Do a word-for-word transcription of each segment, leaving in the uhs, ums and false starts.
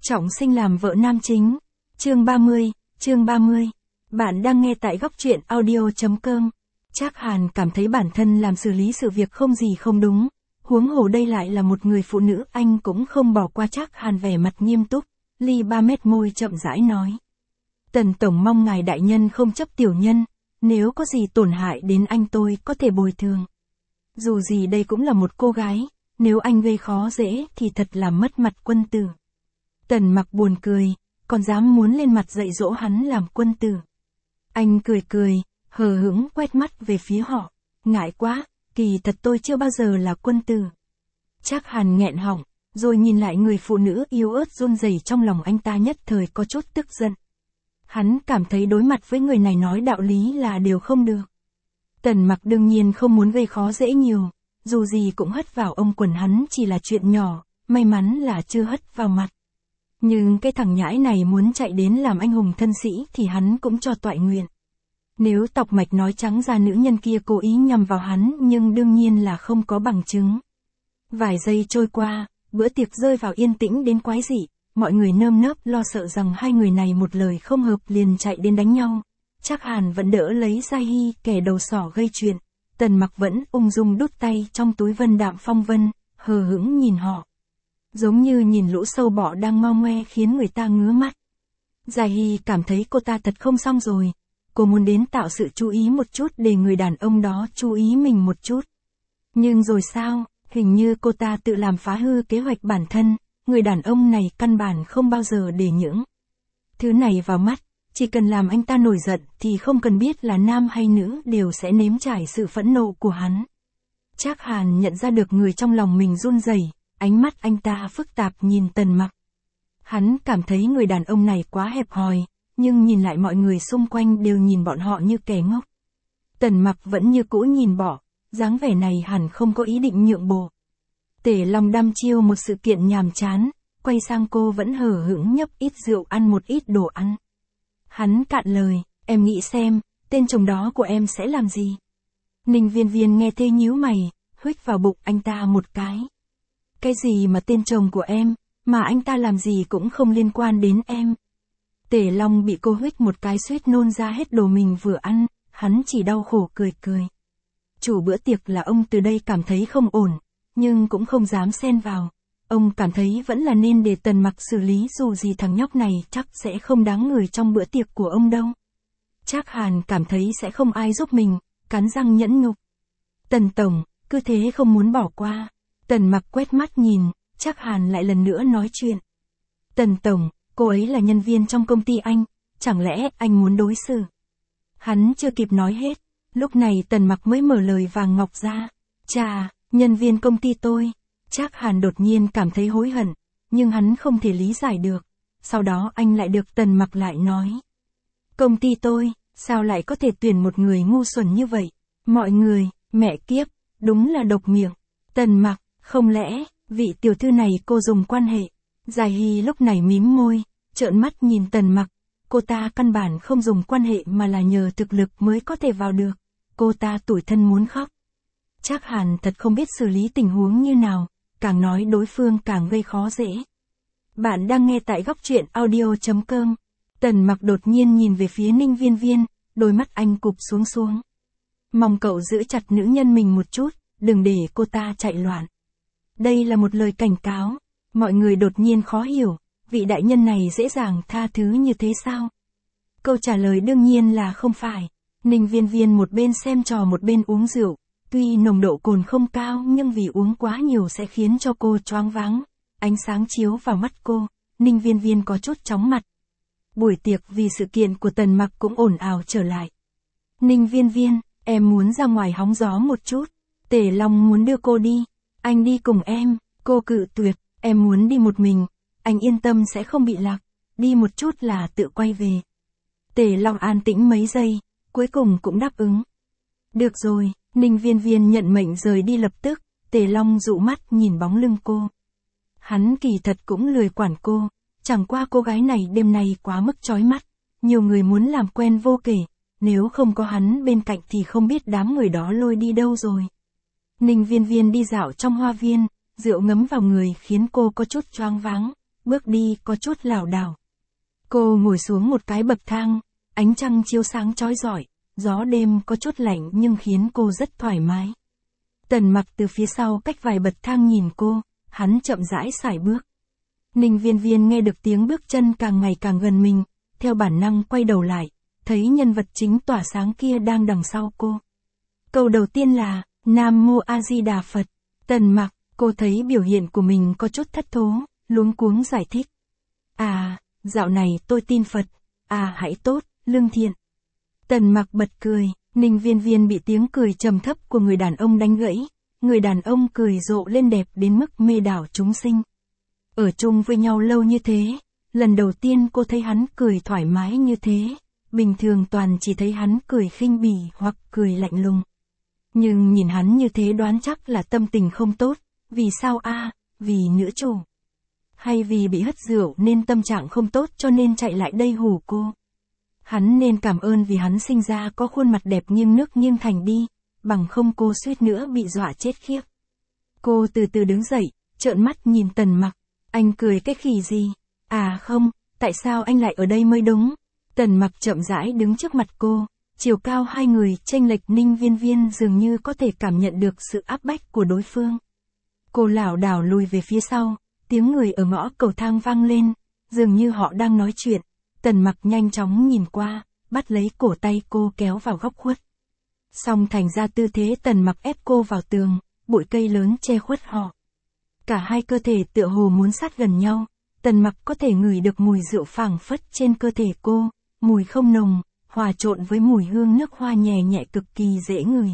Trọng sinh làm vợ nam chính. Chương ba mươi, chương ba mươi. Bạn đang nghe tại góc truyện audio chấm com. Trác Hàn cảm thấy bản thân làm xử lý sự việc không gì không đúng, huống hồ đây lại là một người phụ nữ, anh cũng không bỏ qua. Trác Hàn vẻ mặt nghiêm túc, ly ba mét môi chậm rãi nói. Tần Tổng mong ngài đại nhân không chấp tiểu nhân, nếu có gì tổn hại đến anh tôi có thể bồi thường. Dù gì đây cũng là một cô gái, nếu anh gây khó dễ thì thật là mất mặt quân tử. Tần Mặc buồn cười, còn dám muốn lên mặt dạy dỗ hắn làm quân tử. Anh cười cười, hờ hững quét mắt về phía họ. Ngại quá, kỳ thật tôi chưa bao giờ là quân tử. Trác Hàn nghẹn họng, rồi nhìn lại người phụ nữ yếu ớt run rẩy trong lòng, anh ta nhất thời có chút tức giận. Hắn cảm thấy đối mặt với người này nói đạo lý là điều không được. Tần Mặc đương nhiên không muốn gây khó dễ nhiều, dù gì cũng hất vào ông quần hắn chỉ là chuyện nhỏ, may mắn là chưa hất vào mặt. Nhưng cái thằng nhãi này muốn chạy đến làm anh hùng thân sĩ thì hắn cũng cho toại nguyện. Nếu Tọc Mạch nói trắng ra nữ nhân kia cố ý nhằm vào hắn, nhưng đương nhiên là không có bằng chứng. Vài giây trôi qua, bữa tiệc rơi vào yên tĩnh đến quái dị, mọi người nơm nớp lo sợ rằng hai người này một lời không hợp liền chạy đến đánh nhau. Trác Hàn vẫn đỡ lấy Gia Hy, kẻ đầu sỏ gây chuyện. Tần Mặc vẫn ung dung đút tay trong túi Vân Đạm Phong Vân, hờ hững nhìn họ. Giống như nhìn lũ sâu bọ đang ngao ngoe khiến người ta ngứa mắt. Gia Hy cảm thấy cô ta thật không xong rồi. Cô muốn đến tạo sự chú ý một chút để người đàn ông đó chú ý mình một chút. Nhưng rồi sao, hình như cô ta tự làm phá hư kế hoạch bản thân, người đàn ông này căn bản không bao giờ để những thứ này vào mắt, chỉ cần làm anh ta nổi giận thì không cần biết là nam hay nữ đều sẽ nếm trải sự phẫn nộ của hắn. Trác Hàn nhận ra được người trong lòng mình run rẩy, ánh mắt anh ta phức tạp nhìn Tần Mặc. Hắn cảm thấy người đàn ông này quá hẹp hòi, nhưng nhìn lại mọi người xung quanh đều nhìn bọn họ như kẻ ngốc. Tần Mặc vẫn như cũ nhìn bỏ, dáng vẻ này hẳn không có ý định nhượng bộ. Tể Long đăm chiêu một sự kiện nhàm chán, quay sang cô vẫn hờ hững nhấp ít rượu ăn một ít đồ ăn. Hắn cạn lời, em nghĩ xem, tên chồng đó của em sẽ làm gì? Ninh Viên Viên nghe thế nhíu mày, huých vào bụng anh ta một cái. Cái gì mà tên chồng của em, mà anh ta làm gì cũng không liên quan đến em. Tể Long bị cô huých một cái suýt nôn ra hết đồ mình vừa ăn, hắn chỉ đau khổ cười cười. Chủ bữa tiệc là ông từ đây cảm thấy không ổn, nhưng cũng không dám xen vào. Ông cảm thấy vẫn là nên để Tần Mặc xử lý, dù gì thằng nhóc này chắc sẽ không đáng người trong bữa tiệc của ông đâu. Trác Hàn cảm thấy sẽ không ai giúp mình, cắn răng nhẫn nhục. Tần Tổng, cứ thế không muốn bỏ qua. Tần Mặc quét mắt nhìn, Trác Hàn lại lần nữa nói chuyện. Tần Tổng, cô ấy là nhân viên trong công ty anh, chẳng lẽ anh muốn đối xử? Hắn chưa kịp nói hết, lúc này Tần Mặc mới mở lời vàng ngọc ra. Chà, nhân viên công ty tôi. Trác Hàn đột nhiên cảm thấy hối hận, nhưng hắn không thể lý giải được. Sau đó anh lại được Tần Mặc lại nói. Công ty tôi, sao lại có thể tuyển một người ngu xuẩn như vậy? Mọi người, mẹ kiếp, đúng là độc miệng. Tần Mặc, không lẽ, vị tiểu thư này cô dùng quan hệ? Gia Hy lúc này mím môi, trợn mắt nhìn Tần Mặc. Cô ta căn bản không dùng quan hệ mà là nhờ thực lực mới có thể vào được. Cô ta tủi thân muốn khóc. Trác Hàn thật không biết xử lý tình huống như nào, càng nói đối phương càng gây khó dễ. Bạn đang nghe tại góc truyện audio chấm com. Tần Mặc đột nhiên nhìn về phía Ninh Viên Viên, đôi mắt anh cụp xuống xuống. Mong cậu giữ chặt nữ nhân mình một chút, đừng để cô ta chạy loạn. Đây là một lời cảnh cáo. Mọi người đột nhiên khó hiểu, vị đại nhân này dễ dàng tha thứ như thế sao? Câu trả lời đương nhiên là không phải. Ninh Viên Viên một bên xem trò một bên uống rượu. Tuy nồng độ cồn không cao nhưng vì uống quá nhiều sẽ khiến cho cô choáng váng. Ánh sáng chiếu vào mắt cô, Ninh Viên Viên có chút chóng mặt. Buổi tiệc vì sự kiện của Tần Mặc cũng ồn ào trở lại. Ninh Viên Viên, em muốn ra ngoài hóng gió một chút. Tể Long muốn đưa cô đi. Anh đi cùng em. Cô cự tuyệt, em muốn đi một mình. Anh yên tâm sẽ không bị lạc. Đi một chút là tự quay về. Tể Long an tĩnh mấy giây, cuối cùng cũng đáp ứng. Được rồi. Ninh Viên Viên nhận mệnh rời đi lập tức, Tề Long dụ mắt nhìn bóng lưng cô. Hắn kỳ thật cũng lười quản cô, chẳng qua cô gái này đêm nay quá mức chói mắt, nhiều người muốn làm quen vô kể, nếu không có hắn bên cạnh thì không biết đám người đó lôi đi đâu rồi. Ninh Viên Viên đi dạo trong hoa viên, rượu ngấm vào người khiến cô có chút choáng váng, bước đi có chút lảo đảo. Cô ngồi xuống một cái bậc thang, ánh trăng chiếu sáng chói rọi, gió đêm có chút lạnh nhưng khiến cô rất thoải mái. Tần Mặc từ phía sau cách vài bậc thang nhìn cô, hắn chậm rãi sải bước. Ninh Viên Viên nghe được tiếng bước chân càng ngày càng gần mình, theo bản năng quay đầu lại, thấy nhân vật chính tỏa sáng kia đang đằng sau cô. Câu đầu tiên là, Nam Mô A Di Đà Phật. Tần Mặc, cô thấy biểu hiện của mình có chút thất thố, luống cuống giải thích. À, dạo này tôi tin Phật, à hãy tốt, lương thiện. Tần Mặc bật cười, Ninh Viên Viên bị tiếng cười trầm thấp của người đàn ông đánh gãy, người đàn ông cười rộ lên đẹp đến mức mê đảo chúng sinh. Ở chung với nhau lâu như thế, lần đầu tiên cô thấy hắn cười thoải mái như thế, bình thường toàn chỉ thấy hắn cười khinh bỉ hoặc cười lạnh lùng. Nhưng nhìn hắn như thế đoán chắc là tâm tình không tốt, vì sao a? À, vì nữ chủ. Hay vì bị hất rượu nên tâm trạng không tốt cho nên chạy lại đây hù cô. Hắn nên cảm ơn vì hắn sinh ra có khuôn mặt đẹp nghiêng nước nghiêng thành đi, bằng không cô suýt nữa bị dọa chết khiếp. Cô từ từ đứng dậy, trợn mắt nhìn Tần Mặc, anh cười cái khỉ gì? À không, tại sao anh lại ở đây mới đúng? Tần Mặc chậm rãi đứng trước mặt cô, chiều cao hai người chênh lệch. Ninh Viên Viên dường như có thể cảm nhận được sự áp bách của đối phương. Cô lảo đảo lùi về phía sau, tiếng người ở ngõ cầu thang vang lên, dường như họ đang nói chuyện. Tần Mặc nhanh chóng nhìn qua, bắt lấy cổ tay cô kéo vào góc khuất. Xong thành ra tư thế Tần Mặc ép cô vào tường, bụi cây lớn che khuất họ. Cả hai cơ thể tựa hồ muốn sát gần nhau, Tần Mặc có thể ngửi được mùi rượu phảng phất trên cơ thể cô, mùi không nồng, hòa trộn với mùi hương nước hoa nhẹ nhẹ cực kỳ dễ ngửi.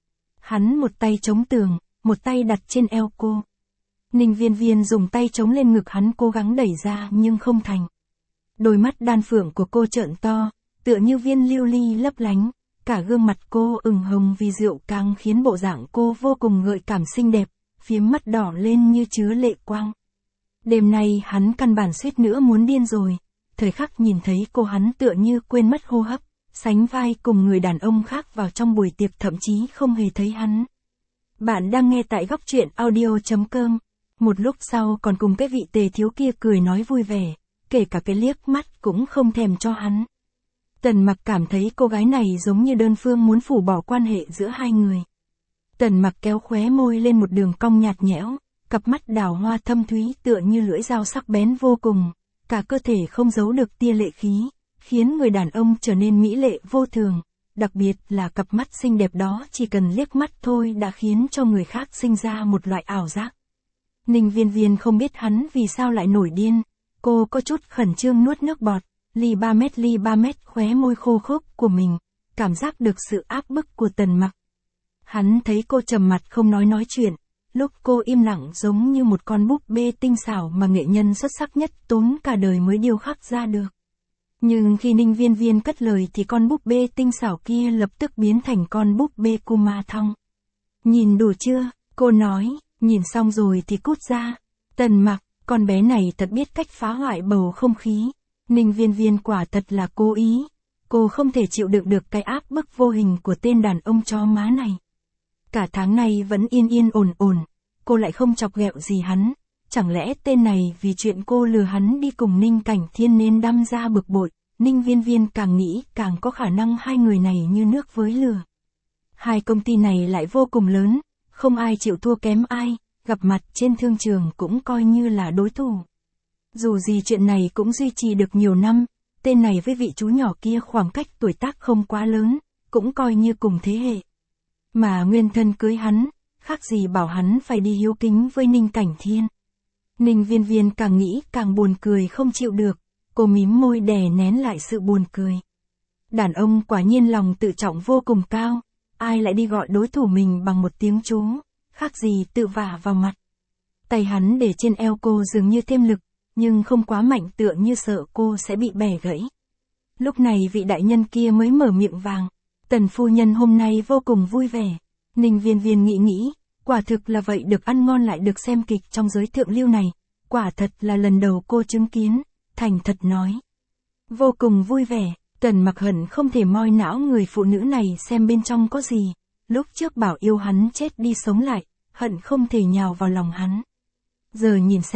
Hắn một tay chống tường, một tay đặt trên eo cô. Ninh Viên Viên dùng tay chống lên ngực hắn cố gắng đẩy ra nhưng không thành. Đôi mắt đan phượng của cô trợn to, tựa như viên lưu ly lấp lánh, cả gương mặt cô ửng hồng vì rượu càng khiến bộ dạng cô vô cùng gợi cảm xinh đẹp, phiếm mắt đỏ lên như chứa lệ quang. Đêm nay hắn căn bản suýt nữa muốn điên rồi, thời khắc nhìn thấy cô hắn tựa như quên mất hô hấp, sánh vai cùng người đàn ông khác vào trong buổi tiệc thậm chí không hề thấy hắn. Bạn đang nghe tại góc truyện audio chấm com. Một lúc sau còn cùng cái vị tề thiếu kia cười nói vui vẻ, kể cả cái liếc mắt cũng không thèm cho hắn. Tần Mặc cảm thấy cô gái này giống như đơn phương muốn phủ bỏ quan hệ giữa hai người. Tần Mặc kéo khóe môi lên một đường cong nhạt nhẽo, cặp mắt đào hoa thâm thúy tựa như lưỡi dao sắc bén vô cùng, cả cơ thể không giấu được tia lệ khí, khiến người đàn ông trở nên mỹ lệ vô thường, đặc biệt là cặp mắt xinh đẹp đó chỉ cần liếc mắt thôi đã khiến cho người khác sinh ra một loại ảo giác. Ninh Viên Viên không biết hắn vì sao lại nổi điên, cô có chút khẩn trương nuốt nước bọt, ly ba mét ly ba mét khóe môi khô khốc của mình, cảm giác được sự áp bức của Tần Mặc. Hắn thấy cô trầm mặt không nói nói chuyện, lúc cô im lặng giống như một con búp bê tinh xảo mà nghệ nhân xuất sắc nhất tốn cả đời mới điêu khắc ra được. Nhưng khi Ninh Viên Viên cất lời thì con búp bê tinh xảo kia lập tức biến thành con búp bê Kuma Thong. Nhìn đủ chưa, cô nói, nhìn xong rồi thì cút ra. Tần Mặc, con bé này thật biết cách phá hoại bầu không khí. Ninh Viên Viên quả thật là cố ý. Cô không thể chịu đựng được cái áp bức vô hình của tên đàn ông chó má này. Cả tháng này vẫn yên yên ổn ổn, cô lại không chọc ghẹo gì hắn. Chẳng lẽ tên này vì chuyện cô lừa hắn đi cùng Ninh Cảnh Thiên nên đâm ra bực bội. Ninh Viên Viên càng nghĩ càng có khả năng hai người này như nước với lửa. Hai công ty này lại vô cùng lớn, không ai chịu thua kém ai, gặp mặt trên thương trường cũng coi như là đối thủ. Dù gì chuyện này cũng duy trì được nhiều năm, tên này với vị chú nhỏ kia khoảng cách tuổi tác không quá lớn, cũng coi như cùng thế hệ. Mà nguyên thân cưới hắn, khác gì bảo hắn phải đi hiếu kính với Ninh Cảnh Thiên. Ninh Viên Viên càng nghĩ càng buồn cười không chịu được, cô mím môi đè nén lại sự buồn cười. Đàn ông quả nhiên lòng tự trọng vô cùng cao, ai lại đi gọi đối thủ mình bằng một tiếng chú, khác gì tự vả vào mặt. Tay hắn để trên eo cô dường như thêm lực, nhưng không quá mạnh tựa như sợ cô sẽ bị bẻ gãy. Lúc này vị đại nhân kia mới mở miệng vàng, Tần phu nhân hôm nay vô cùng vui vẻ. Ninh Viên Viên nghĩ nghĩ, quả thực là vậy, được ăn ngon lại được xem kịch trong giới thượng lưu này, quả thật là lần đầu cô chứng kiến, thành thật nói. Vô cùng vui vẻ, Tần Mặc hận không thể moi não người phụ nữ này xem bên trong có gì, lúc trước bảo yêu hắn chết đi sống lại, hận không thể nhào vào lòng hắn. Giờ nhìn xem,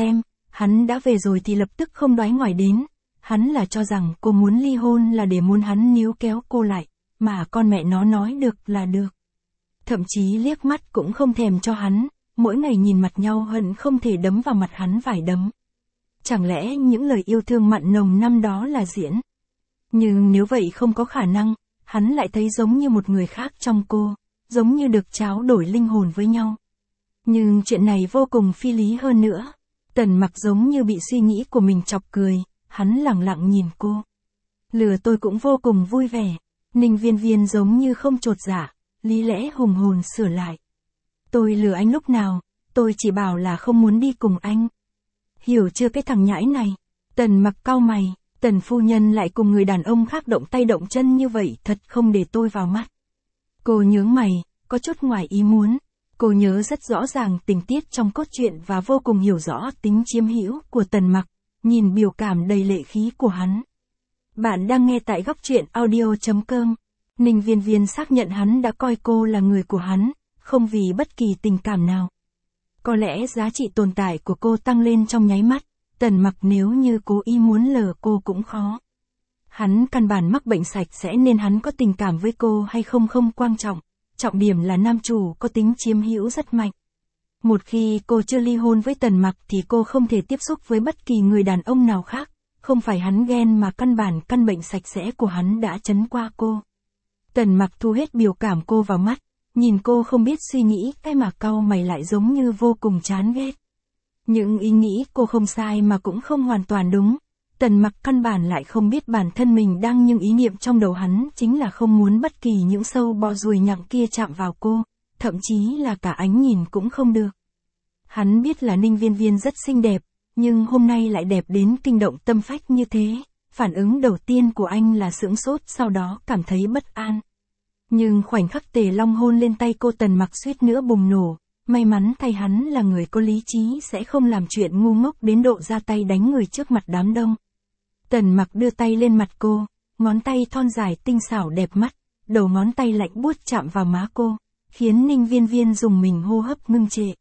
hắn đã về rồi thì lập tức không đoái ngoải đến. Hắn là cho rằng cô muốn ly hôn là để muốn hắn níu kéo cô lại, mà con mẹ nó nói được là được. Thậm chí liếc mắt cũng không thèm cho hắn, mỗi ngày nhìn mặt nhau hận không thể đấm vào mặt hắn vài đấm. Chẳng lẽ những lời yêu thương mặn nồng năm đó là diễn? Nhưng nếu vậy không có khả năng, hắn lại thấy giống như một người khác trong cô, giống như được tráo đổi linh hồn với nhau. Nhưng chuyện này vô cùng phi lý hơn nữa. Tần Mặc giống như bị suy nghĩ của mình chọc cười, hắn lặng lặng nhìn cô. Lừa tôi cũng vô cùng vui vẻ. Ninh Viên Viên giống như không chột dạ, lý lẽ hùng hồn sửa lại. Tôi lừa anh lúc nào, tôi chỉ bảo là không muốn đi cùng anh. Hiểu chưa cái thằng nhãi này? Tần Mặc cau mày, Tần phu nhân lại cùng người đàn ông khác động tay động chân như vậy thật không để tôi vào mắt. Cô nhướng mày, có chút ngoài ý muốn. Cô nhớ rất rõ ràng tình tiết trong cốt truyện và vô cùng hiểu rõ tính chiếm hữu của Tần Mặc, nhìn biểu cảm đầy lệ khí của hắn. Bạn đang nghe tại góc truyện audio chấm com. Ninh Viên Viên xác nhận hắn đã coi cô là người của hắn, không vì bất kỳ tình cảm nào. Có lẽ giá trị tồn tại của cô tăng lên trong nháy mắt, Tần Mặc nếu như cố ý muốn lờ cô cũng khó. Hắn căn bản mắc bệnh sạch sẽ nên hắn có tình cảm với cô hay không không quan trọng, trọng điểm là nam chủ có tính chiếm hữu rất mạnh. Một khi cô chưa ly hôn với Tần Mặc thì cô không thể tiếp xúc với bất kỳ người đàn ông nào khác, không phải hắn ghen mà căn bản căn bệnh sạch sẽ của hắn đã chấn qua cô. Tần Mặc thu hết biểu cảm cô vào mắt, nhìn cô không biết suy nghĩ cái mà cau mày lại giống như vô cùng chán ghét. Những ý nghĩ cô không sai mà cũng không hoàn toàn đúng. Tần Mặc căn bản lại không biết bản thân mình đang nhưng ý niệm trong đầu hắn chính là không muốn bất kỳ những sâu bọ ruồi nhặng kia chạm vào cô, thậm chí là cả ánh nhìn cũng không được. Hắn biết là Ninh Viên Viên rất xinh đẹp, nhưng hôm nay lại đẹp đến kinh động tâm phách như thế. Phản ứng đầu tiên của anh là sững sốt, sau đó cảm thấy bất an. Nhưng khoảnh khắc Tề Long hôn lên tay cô, Tần Mặc suýt nữa bùng nổ. May mắn thay hắn là người có lý trí sẽ không làm chuyện ngu ngốc đến độ ra tay đánh người trước mặt đám đông. Tần Mặc đưa tay lên mặt cô, ngón tay thon dài tinh xảo đẹp mắt, đầu ngón tay lạnh buốt chạm vào má cô, khiến Ninh Viên Viên dùng mình hô hấp ngưng trệ.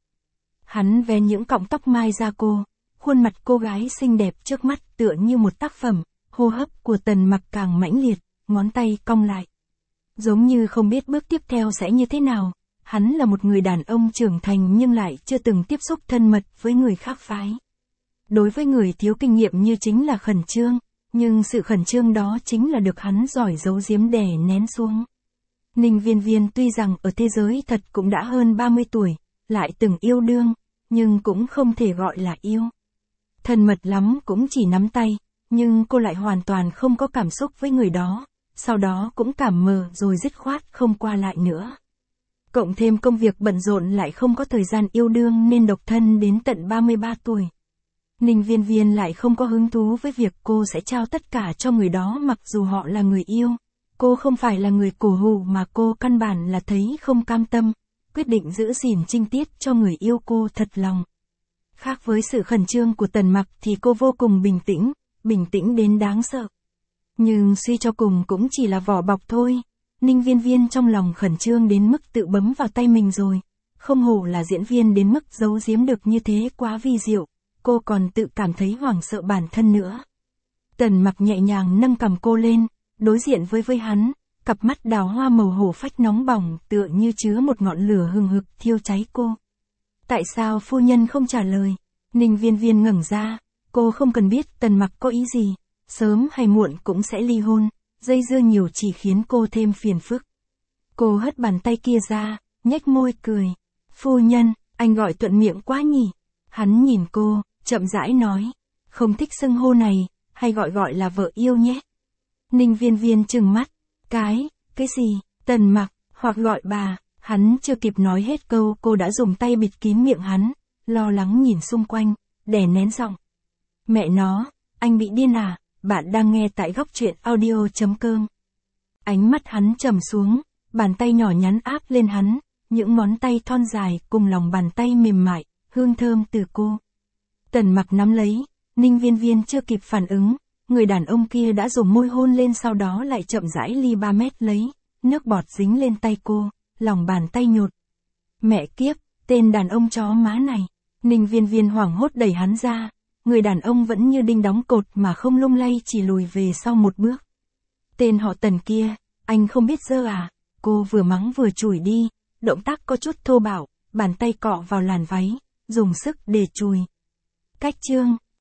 Hắn vén những cọng tóc mai ra cô, khuôn mặt cô gái xinh đẹp trước mắt tựa như một tác phẩm, hô hấp của Tần Mặc càng mãnh liệt, ngón tay cong lại. Giống như không biết bước tiếp theo sẽ như thế nào. Hắn là một người đàn ông trưởng thành nhưng lại chưa từng tiếp xúc thân mật với người khác phái. Đối với người thiếu kinh nghiệm như chính là khẩn trương, nhưng sự khẩn trương đó chính là được hắn giỏi giấu giếm đè nén xuống. Ninh Viên Viên tuy rằng ở thế giới thật cũng đã hơn ba mươi tuổi, lại từng yêu đương, nhưng cũng không thể gọi là yêu. Thân mật lắm cũng chỉ nắm tay, nhưng cô lại hoàn toàn không có cảm xúc với người đó, sau đó cũng cảm mờ rồi dứt khoát không qua lại nữa. Cộng thêm công việc bận rộn lại không có thời gian yêu đương nên độc thân đến tận ba mươi ba tuổi. Ninh Viên Viên lại không có hứng thú với việc cô sẽ trao tất cả cho người đó mặc dù họ là người yêu. Cô không phải là người cổ hủ mà cô căn bản là thấy không cam tâm, quyết định giữ gìn trinh tiết cho người yêu cô thật lòng. Khác với sự khẩn trương của Tần Mặc thì cô vô cùng bình tĩnh, bình tĩnh đến đáng sợ. Nhưng suy cho cùng cũng chỉ là vỏ bọc thôi. Ninh Viên Viên trong lòng khẩn trương đến mức tự bấm vào tay mình rồi. Không hổ là diễn viên đến mức giấu giếm được như thế, quá vi diệu. Cô còn tự cảm thấy hoảng sợ bản thân nữa. Tần Mặc nhẹ nhàng nâng cằm cô lên, đối diện với với hắn, cặp mắt đào hoa màu hổ phách nóng bỏng tựa như chứa một ngọn lửa hừng hực thiêu cháy cô. Tại sao phu nhân không trả lời? Ninh Viên Viên ngẩng ra, cô không cần biết Tần Mặc có ý gì, sớm hay muộn cũng sẽ ly hôn, dây dưa nhiều chỉ khiến cô thêm phiền phức. Cô hất bàn tay kia ra, nhếch môi cười. Phu nhân, anh gọi thuận miệng quá nhỉ? Hắn nhìn cô, chậm rãi nói, không thích xưng hô này, hay gọi gọi là vợ yêu nhé. Ninh Viên Viên trừng mắt, cái, cái gì, Tần Mặc, hoặc gọi bà. Hắn chưa kịp nói hết câu cô đã dùng tay bịt kín miệng hắn, lo lắng nhìn xung quanh, đè nén giọng. Mẹ nó, anh bị điên à? Bạn đang nghe tại góc truyện audio chấm com. Ánh mắt hắn trầm xuống, bàn tay nhỏ nhắn áp lên hắn, những ngón tay thon dài cùng lòng bàn tay mềm mại, hương thơm từ cô. Tần Mặc nắm lấy, Ninh Viên Viên chưa kịp phản ứng, người đàn ông kia đã dùng môi hôn lên, sau đó lại chậm rãi ly ba mét lấy, nước bọt dính lên tay cô, lòng bàn tay nhột. Mẹ kiếp, tên đàn ông chó má này. Ninh Viên Viên hoảng hốt đẩy hắn ra, Người đàn ông vẫn như đinh đóng cột mà không lung lay, chỉ lùi về sau một bước. Tên họ Tần kia, anh không biết dơ à? Cô vừa mắng vừa chửi đi, động tác có chút thô bạo, bàn tay cọ vào làn váy, dùng sức để chùi. Cách chương